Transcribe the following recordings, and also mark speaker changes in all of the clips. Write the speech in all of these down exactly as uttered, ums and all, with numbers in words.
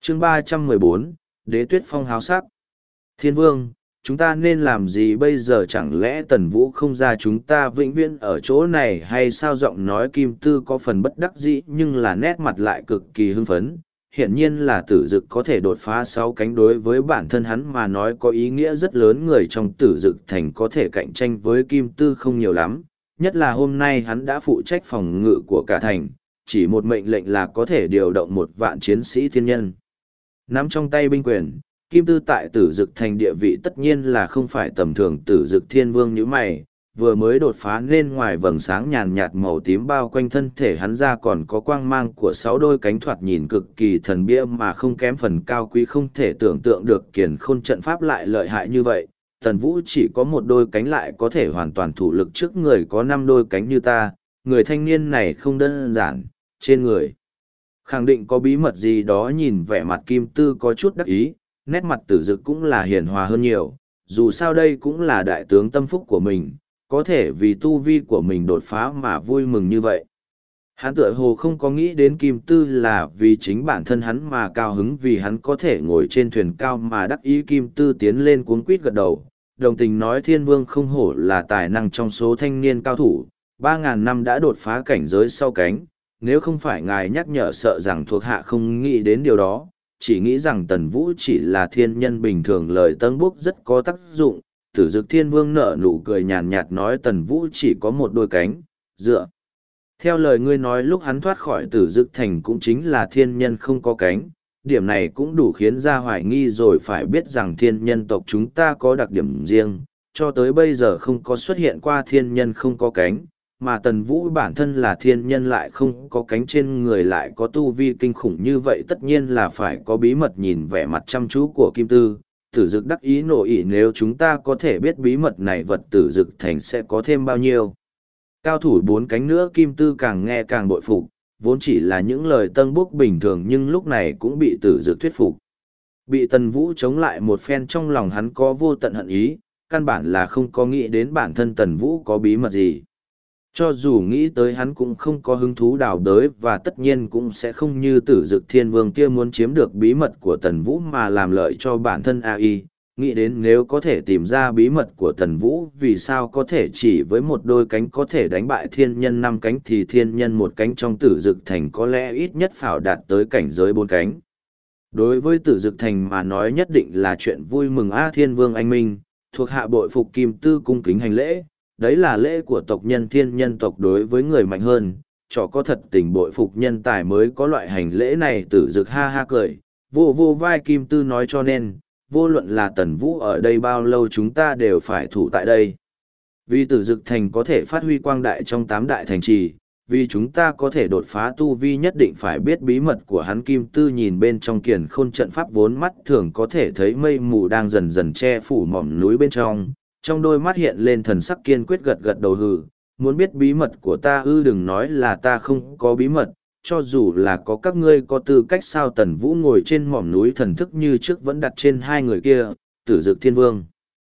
Speaker 1: chương ba trăm mười bốn, Đế Tuyết Phong háo sắc. Thiên Vương, chúng ta nên làm gì bây giờ, chẳng lẽ Tần Vũ không ra chúng ta vĩnh viễn ở chỗ này hay sao? Giọng nói Kim Tư có phần bất đắc dĩ nhưng là nét mặt lại cực kỳ hưng phấn. Hiển nhiên là Tử Dực có thể đột phá sáu cánh đối với bản thân hắn mà nói có ý nghĩa rất lớn. Người trong Tử Dực thành có thể cạnh tranh với Kim Tư không nhiều lắm, nhất là hôm nay hắn đã phụ trách phòng ngự của cả thành, chỉ một mệnh lệnh là có thể điều động một vạn chiến sĩ thiên nhân. Nắm trong tay binh quyền, Kim Tư tại Tử Dực thành địa vị tất nhiên là không phải tầm thường. Tử Dực Thiên Vương như mày, vừa mới đột phá nên ngoài vầng sáng nhàn nhạt màu tím bao quanh thân thể hắn ra còn có quang mang của sáu đôi cánh thoạt nhìn cực kỳ thần bia mà không kém phần cao quý. Không thể tưởng tượng được kiền khôn trận pháp lại lợi hại như vậy. Tần Vũ chỉ có một đôi cánh lại có thể hoàn toàn thủ lực trước người có năm đôi cánh như ta. Người thanh niên này không đơn giản, trên người khẳng định có bí mật gì đó. Nhìn vẻ mặt Kim Tư có chút đắc ý, nét mặt Tử Dực cũng là hiền hòa hơn nhiều, dù sao đây cũng là đại tướng tâm phúc của mình, có thể vì tu vi của mình đột phá mà vui mừng như vậy. Hắn tựa hồ không có nghĩ đến Kim Tư là vì chính bản thân hắn mà cao hứng vì hắn có thể ngồi trên thuyền cao mà đắc ý. Kim Tư tiến lên cuống quýt gật đầu, đồng tình nói: Thiên Vương không hổ là tài năng trong số thanh niên cao thủ, ba ngàn năm đã đột phá cảnh giới sau cánh, nếu không phải ngài nhắc nhở sợ rằng thuộc hạ không nghĩ đến điều đó, chỉ nghĩ rằng Tần Vũ chỉ là thiên nhân bình thường. Lời Tân Búc rất có tác dụng. Tử Dực Thiên Vương nở nụ cười nhàn nhạt nói: Tần Vũ chỉ có một đôi cánh, dựa theo lời ngươi nói lúc hắn thoát khỏi Tử Dực thành cũng chính là thiên nhân không có cánh, điểm này cũng đủ khiến ra hoài nghi rồi. Phải biết rằng thiên nhân tộc chúng ta có đặc điểm riêng, cho tới bây giờ không có xuất hiện qua thiên nhân không có cánh, mà Tần Vũ bản thân là thiên nhân lại không có cánh, trên người lại có tu vi kinh khủng như vậy, tất nhiên là phải có bí mật. Nhìn vẻ mặt chăm chú của Kim Tư, Tử Dực đắc ý nổi ỉ: nếu chúng ta có thể biết bí mật này, vật Tử Dực thành sẽ có thêm bao nhiêu cao thủ bốn cánh nữa. Kim Tư càng nghe càng bội phục, vốn chỉ là những lời tân bốc bình thường nhưng lúc này cũng bị Tử Dực thuyết phục. Bị Tần Vũ chống lại một phen, trong lòng hắn có vô tận hận ý, căn bản là không có nghĩ đến bản thân Tần Vũ có bí mật gì. Cho dù nghĩ tới hắn cũng không có hứng thú đào đới, và tất nhiên cũng sẽ không như Tử Dực Thiên Vương kia muốn chiếm được bí mật của Tần Vũ mà làm lợi cho bản thân a i. Nghĩ đến nếu có thể tìm ra bí mật của Tần Vũ, vì sao có thể chỉ với một đôi cánh có thể đánh bại thiên nhân năm cánh, thì thiên nhân một cánh trong Tử Dực thành có lẽ ít nhất phải đạt tới cảnh giới bốn cánh. Đối với Tử Dực thành mà nói nhất định là chuyện vui mừng. A Thiên Vương anh minh, thuộc hạ bội phục. Kim Tư cung kính hành lễ, đấy là lễ của tộc nhân thiên nhân tộc đối với người mạnh hơn, trò có thật tình bội phục nhân tài mới có loại hành lễ này. Tử Dực ha ha cười, vô vô vai Kim Tư nói: cho nên, vô luận là Tần Vũ ở đây bao lâu chúng ta đều phải thủ tại đây. Vì Tử Dực thành có thể phát huy quang đại trong tám đại thành trì, vì chúng ta có thể đột phá tu vi nhất định phải biết bí mật của hắn. Kim Tư nhìn bên trong kiền khôn trận pháp, vốn mắt thường có thể thấy mây mù đang dần dần che phủ mỏm núi bên trong, trong đôi mắt hiện lên thần sắc kiên quyết, gật gật đầu: hừ, muốn biết bí mật của ta ư? Đừng nói là ta không có bí mật, cho dù là có các ngươi có tư cách sao? Tần Vũ ngồi trên mỏm núi, thần thức như trước vẫn đặt trên hai người kia, Tử Dực Thiên Vương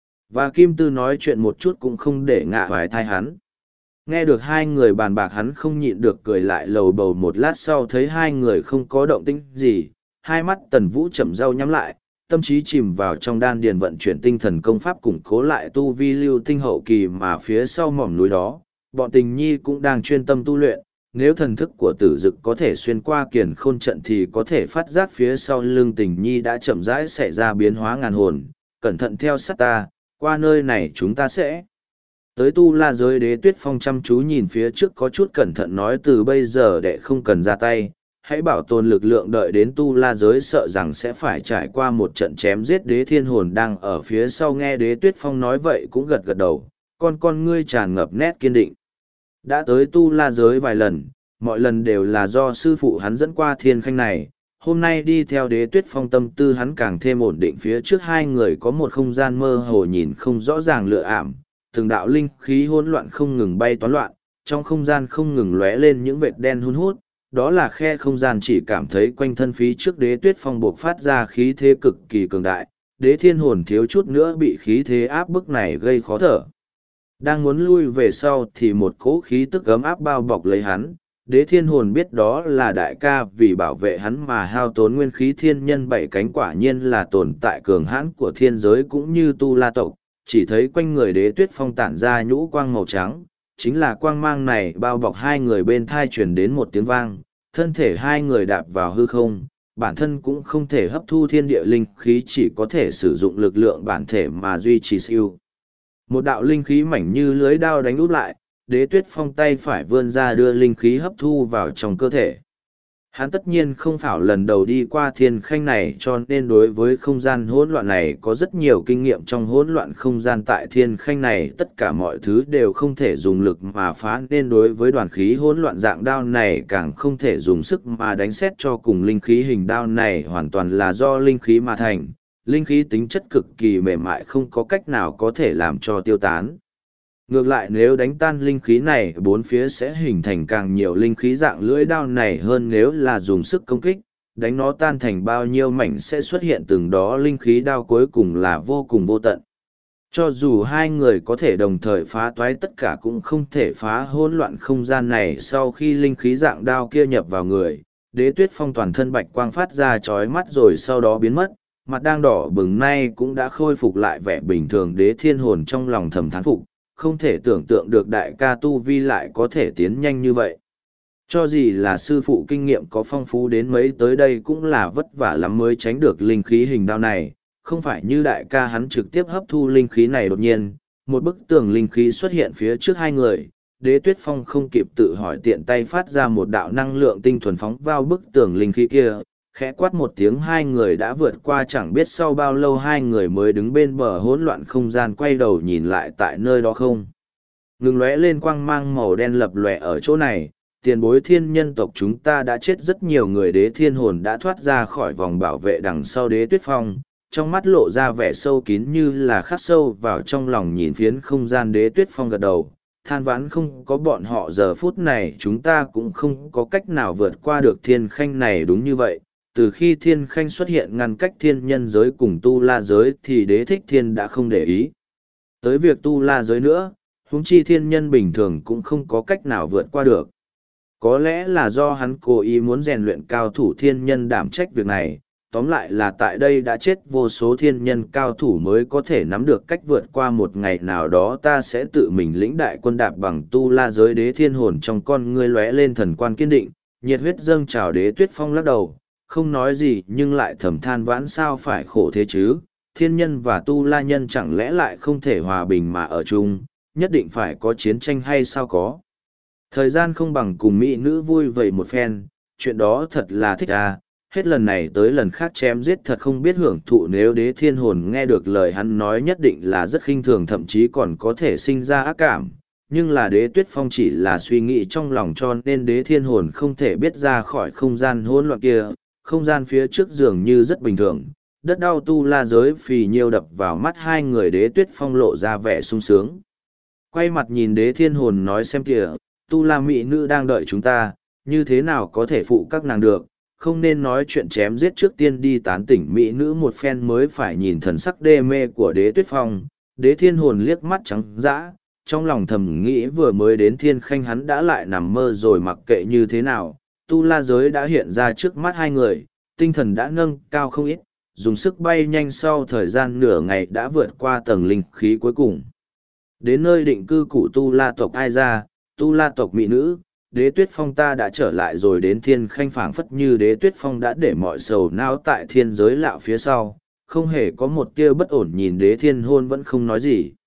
Speaker 1: và Kim Tư, nói chuyện một chút cũng không để ngạ vài thai hắn. Nghe được hai người bàn bạc, hắn không nhịn được cười lại lầu bầu. Một lát sau thấy hai người không có động tĩnh gì, hai mắt Tần Vũ chậm rau nhắm lại, tâm trí chìm vào trong đan điền vận chuyển tinh thần công pháp củng cố lại tu vi lưu tinh hậu kỳ. Mà phía sau mỏm núi đó, bọn Tình Nhi cũng đang chuyên tâm tu luyện. Nếu thần thức của Tử Dực có thể xuyên qua kiền khôn trận thì có thể phát giác phía sau lưng Tình Nhi đã chậm rãi xảy ra biến hóa ngàn hồn. Cẩn thận theo sát ta, qua nơi này chúng ta sẽ tới Tu La giới. Đế Tuyết Phong chăm chú nhìn phía trước có chút cẩn thận nói: từ bây giờ đệ không cần ra tay, hãy bảo tồn lực lượng, đợi đến Tu La giới sợ rằng sẽ phải trải qua một trận chém giết. Đế Thiên Hồn đang ở phía sau nghe Đế Tuyết Phong nói vậy cũng gật gật đầu, con con ngươi tràn ngập nét kiên định. Đã tới Tu La giới vài lần, mọi lần đều là do sư phụ hắn dẫn qua thiên khanh này, hôm nay đi theo Đế Tuyết Phong tâm tư hắn càng thêm ổn định. Phía trước hai người có một không gian mơ hồ nhìn không rõ ràng lựa ảm, từng đạo linh khí hỗn loạn không ngừng bay toán loạn, trong không gian không ngừng lóe lên những vệt đen hun hút, đó là khe không gian. Chỉ cảm thấy quanh thân phía trước Đế Tuyết Phong buộc phát ra khí thế cực kỳ cường đại, Đế Thiên Hồn thiếu chút nữa bị khí thế áp bức này gây khó thở. Đang muốn lui về sau thì một cỗ khí tức ấm áp bao bọc lấy hắn, Đế thiên hồn biết đó là đại ca vì bảo vệ hắn mà hao tốn nguyên khí thiên nhân bảy cánh, quả nhiên là tồn tại cường hãn của thiên giới cũng như tu la tộc, chỉ thấy quanh người đế tuyết phong tản ra nhũ quang màu trắng, chính là quang mang này bao bọc hai người, bên thai truyền đến một tiếng vang, thân thể hai người đạp vào hư không, bản thân cũng không thể hấp thu thiên địa linh khí, chỉ có thể sử dụng lực lượng bản thể mà duy trì siêu. Một đạo linh khí mảnh như lưới đao đánh úp lại, đế tuyết phong tay phải vươn ra đưa linh khí hấp thu vào trong cơ thể. Hắn tất nhiên không phải lần đầu đi qua thiên khanh này, cho nên đối với không gian hỗn loạn này có rất nhiều kinh nghiệm. Trong hỗn loạn không gian tại thiên khanh này, tất cả mọi thứ đều không thể dùng lực mà phá, nên đối với đoàn khí hỗn loạn dạng đao này càng không thể dùng sức mà đánh xét cho cùng. Linh khí hình đao này hoàn toàn là do linh khí mà thành, linh khí tính chất cực kỳ mềm mại, không có cách nào có thể làm cho tiêu tán. Ngược lại nếu đánh tan linh khí này, bốn phía sẽ hình thành càng nhiều linh khí dạng lưỡi đao này hơn, nếu là dùng sức công kích, đánh nó tan thành bao nhiêu mảnh sẽ xuất hiện từng đó linh khí đao, cuối cùng là vô cùng vô tận. Cho dù hai người có thể đồng thời phá toái tất cả cũng không thể phá hỗn loạn không gian này. Sau khi linh khí dạng đao kia nhập vào người, đế tuyết phong toàn thân bạch quang phát ra chói mắt rồi sau đó biến mất, mặt đang đỏ bừng nay cũng đã khôi phục lại vẻ bình thường. Đế thiên hồn trong lòng thầm thán phục, không thể tưởng tượng được đại ca tu vi lại có thể tiến nhanh như vậy. Cho gì là sư phụ kinh nghiệm có phong phú đến mấy, tới đây cũng là vất vả lắm mới tránh được linh khí hình đao này, không phải như đại ca hắn trực tiếp hấp thu linh khí này. Đột nhiên, một bức tường linh khí xuất hiện phía trước hai người, đế tuyết phong không kịp tự hỏi tiện tay phát ra một đạo năng lượng tinh thuần phóng vào bức tường linh khí kia, khẽ quát một tiếng, hai người đã vượt qua. Chẳng biết sau bao lâu hai người mới đứng bên bờ hỗn loạn không gian, quay đầu nhìn lại tại nơi đó không ngừng lóe lên quang mang màu đen lập lòe. Ở chỗ này, tiền bối thiên nhân tộc chúng ta đã chết rất nhiều người. Đế thiên hồn đã thoát ra khỏi vòng bảo vệ đằng sau đế tuyết phong, trong mắt lộ ra vẻ sâu kín như là khắc sâu vào trong lòng, nhìn phiến không gian. Đế tuyết phong gật đầu, than vãn, không có bọn họ giờ phút này chúng ta cũng không có cách nào vượt qua được thiên khanh này. Đúng như vậy, từ khi thiên khanh xuất hiện ngăn cách thiên nhân giới cùng tu la giới thì đế thích thiên đã không để ý tới việc tu la giới nữa, huống chi thiên nhân bình thường cũng không có cách nào vượt qua được. Có lẽ là do hắn cố ý muốn rèn luyện cao thủ thiên nhân đảm trách việc này, tóm lại là tại đây đã chết vô số thiên nhân cao thủ mới có thể nắm được cách vượt qua. Một ngày nào đó ta sẽ tự mình lĩnh đại quân đạp bằng tu la giới. Đế thiên hồn trong con ngươi lóe lên thần quan kiên định, nhiệt huyết dâng trào. Đế tuyết phong lắc đầu, không nói gì nhưng lại thầm than vãn, sao phải khổ thế chứ, thiên nhân và tu la nhân chẳng lẽ lại không thể hòa bình mà ở chung, nhất định phải có chiến tranh hay sao? Có thời gian không bằng cùng mỹ nữ vui vầy một phen, chuyện đó thật là thích à, hết lần này tới lần khác chém giết thật không biết hưởng thụ. Nếu đế thiên hồn nghe được lời hắn nói nhất định là rất khinh thường, thậm chí còn có thể sinh ra ác cảm, nhưng là đế tuyết phong chỉ là suy nghĩ trong lòng, cho nên đế thiên hồn không thể biết ra khỏi không gian hỗn loạn kia. Không gian phía trước dường như rất bình thường, đất đau tu la giới phì nhiêu đập vào mắt hai người. Đế tuyết phong lộ ra vẻ sung sướng, quay mặt nhìn đế thiên hồn nói, xem kìa, tu la mỹ nữ đang đợi chúng ta, như thế nào có thể phụ các nàng được, không nên nói chuyện chém giết, trước tiên đi tán tỉnh mỹ nữ một phen mới phải. Nhìn thần sắc đê mê của đế tuyết phong, đế thiên hồn liếc mắt trắng dã, trong lòng thầm nghĩ vừa mới đến thiên khanh hắn đã lại nằm mơ rồi. Mặc kệ như thế nào, tu la giới đã hiện ra trước mắt hai người, tinh thần đã nâng cao không ít, dùng sức bay nhanh, sau thời gian nửa ngày đã vượt qua tầng linh khí cuối cùng. Đến nơi định cư của tu la tộc Ai Ra, tu la tộc mỹ nữ, đế tuyết phong ta đã trở lại rồi. Đến thiên khanh phảng phất như đế tuyết phong đã để mọi sầu não tại thiên giới lạo phía sau, không hề có một tia bất ổn, nhìn đế thiên hôn vẫn không nói gì.